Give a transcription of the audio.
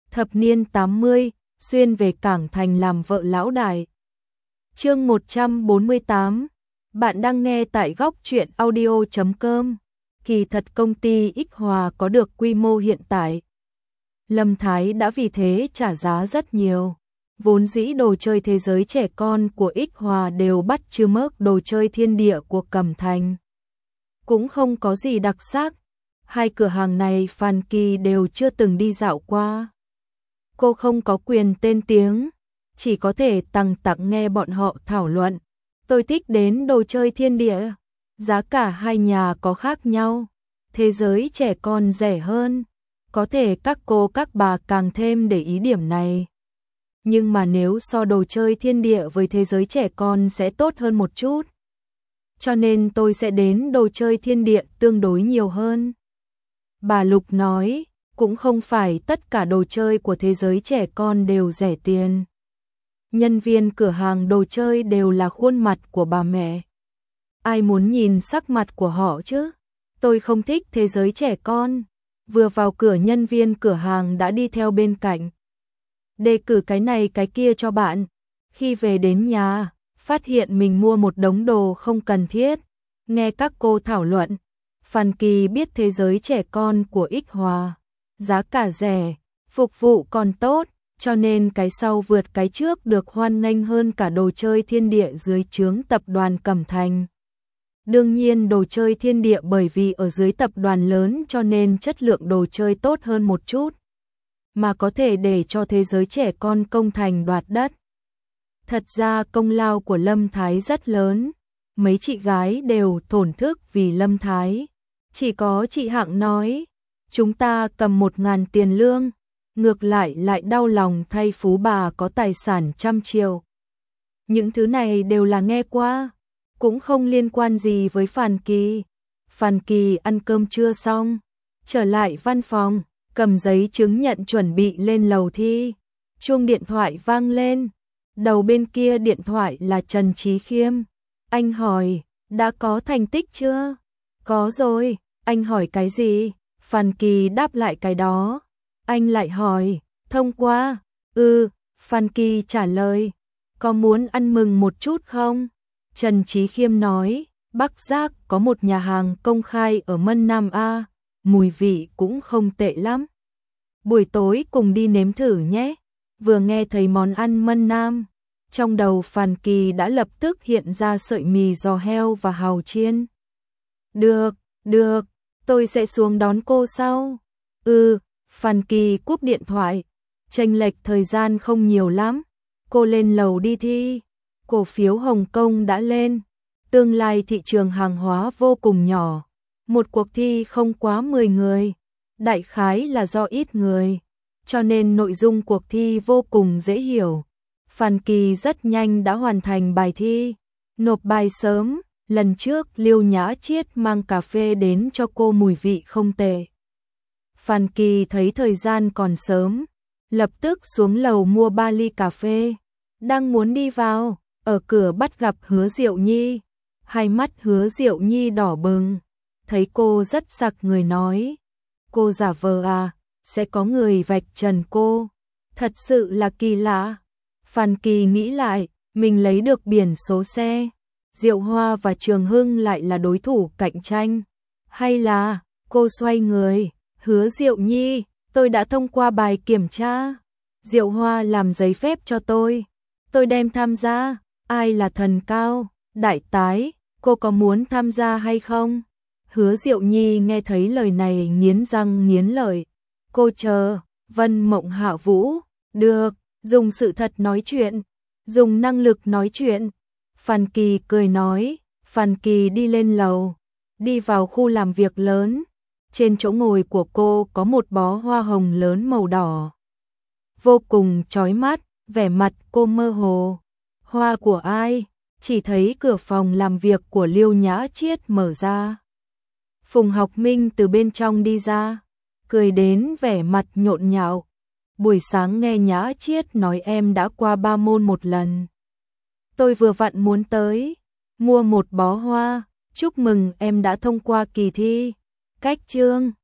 Thập niên 80, xuyên về Cảng Thành làm vợ lão đại. Chương 148. Bạn đang nghe tại góc truyện audio.com. Kỳ thật công ty X Hòa có được quy mô hiện tại. Lâm Thái đã vì thế trả giá rất nhiều. Vốn dĩ đồ chơi thế giới trẻ con của X Hòa đều bắt chước mớc đồ chơi thiên địa của Cẩm Thành. Cũng không có gì đặc sắc. Hai cửa hàng này Phan Kỳ đều chưa từng đi dạo qua. Cô không có quyền tên tiếng, chỉ có thể tằng tặc nghe bọn họ thảo luận. Tôi thích đến đồ chơi thiên địa, giá cả hai nhà có khác nhau, thế giới trẻ con rẻ hơn, có thể các cô các bà càng thêm để ý điểm này. Nhưng mà nếu so đồ chơi thiên địa với thế giới trẻ con sẽ tốt hơn một chút. Cho nên tôi sẽ đến đồ chơi thiên địa tương đối nhiều hơn. Bà Lục nói, cũng không phải tất cả đồ chơi của thế giới trẻ con đều rẻ tiền. Nhân viên cửa hàng đồ chơi đều là khuôn mặt của bà mẹ. Ai muốn nhìn sắc mặt của họ chứ? Tôi không thích thế giới trẻ con. Vừa vào cửa nhân viên cửa hàng đã đi theo bên cạnh. Đề cử cái này cái kia cho bạn. Khi về đến nhà, phát hiện mình mua một đống đồ không cần thiết. Nghe các cô thảo luận. Phan Kỳ biết thế giới trẻ con của X Hòa, giá cả rẻ, phục vụ còn tốt, cho nên cái sau vượt cái trước được hoan nghênh hơn cả đồ chơi thiên địa dưới trướng tập đoàn Cẩm Thành. Đương nhiên đồ chơi thiên địa bởi vì ở dưới tập đoàn lớn cho nên chất lượng đồ chơi tốt hơn một chút, mà có thể để cho thế giới trẻ con công thành đoạt đất. Thật ra công lao của Lâm Thái rất lớn, mấy chị gái đều thổn thức vì Lâm Thái. Chỉ có chị Hạng nói, chúng ta cầm 1.000 tiền lương, ngược lại đau lòng thay phú bà có tài sản trăm triệu. Những thứ này đều là nghe qua, cũng không liên quan gì với Phan Kỳ. Phan Kỳ ăn cơm trưa xong, trở lại văn phòng, cầm giấy chứng nhận chuẩn bị lên lầu thi. Chuông điện thoại vang lên, đầu bên kia điện thoại là Trần Chí Khiêm. Anh hỏi, đã có thành tích chưa? Có rồi, anh hỏi cái gì? Phan Kỳ đáp lại cái đó. Anh lại hỏi, thông qua? Phan Kỳ trả lời, có muốn ăn mừng một chút không? Trần Chí Khiêm nói, Bắc Giác có một nhà hàng công khai ở Mân Nam A, mùi vị cũng không tệ lắm. Buổi tối cùng đi nếm thử nhé. Vừa nghe thấy món ăn Mân Nam, trong đầu Phan Kỳ đã lập tức hiện ra sợi mì giò heo và hàu chiên. Được, tôi sẽ xuống đón cô sau. Phan Kỳ cúp điện thoại, chênh lệch thời gian không nhiều lắm. Cô lên lầu đi thi, cổ phiếu Hồng Kông đã lên, tương lai thị trường hàng hóa vô cùng nhỏ. Một cuộc thi không quá 10 người, đại khái là do ít người, cho nên nội dung cuộc thi vô cùng dễ hiểu. Phan Kỳ rất nhanh đã hoàn thành bài thi, nộp bài sớm. Lần trước Liêu Nhã Chiết mang cà phê đến cho cô mùi vị không tệ. Phan Kỳ thấy thời gian còn sớm, lập tức xuống lầu mua 3 ly cà phê. Đang muốn đi vào, ở cửa bắt gặp Hứa Diệu Nhi. Hai mắt Hứa Diệu Nhi đỏ bừng, thấy cô rất sặc người nói. Cô giả vờ à, sẽ có người vạch trần cô. Thật sự là kỳ lạ. Phan Kỳ nghĩ lại, mình lấy được biển số xe. Diệu Hoa và Trường Hưng lại là đối thủ cạnh tranh. Hay là, cô xoay người, Hứa Diệu Nhi, tôi đã thông qua bài kiểm tra. Diệu Hoa làm giấy phép cho tôi đem tham gia. Ai là thần cao, đại tái, cô có muốn tham gia hay không? Hứa Diệu Nhi nghe thấy lời này nghiến răng nghiến lợi. Cô chờ, Vân Mộng Hạ Vũ, được, dùng sự thật nói chuyện, dùng năng lực nói chuyện. Phan Kỳ cười nói. Phan Kỳ đi lên lầu, đi vào khu làm việc lớn. Trên chỗ ngồi của cô có một bó hoa hồng lớn màu đỏ, vô cùng chói mắt, vẻ mặt cô mơ hồ. Hoa của ai? Chỉ thấy cửa phòng làm việc của Liêu Nhã Chiết mở ra. Phùng Học Minh từ bên trong đi ra, cười đến vẻ mặt nhộn nhạo. Buổi sáng nghe Nhã Chiết nói em đã qua 3 môn một lần. Tôi vừa vặn muốn tới, mua một bó hoa, chúc mừng em đã thông qua kỳ thi. Cách chương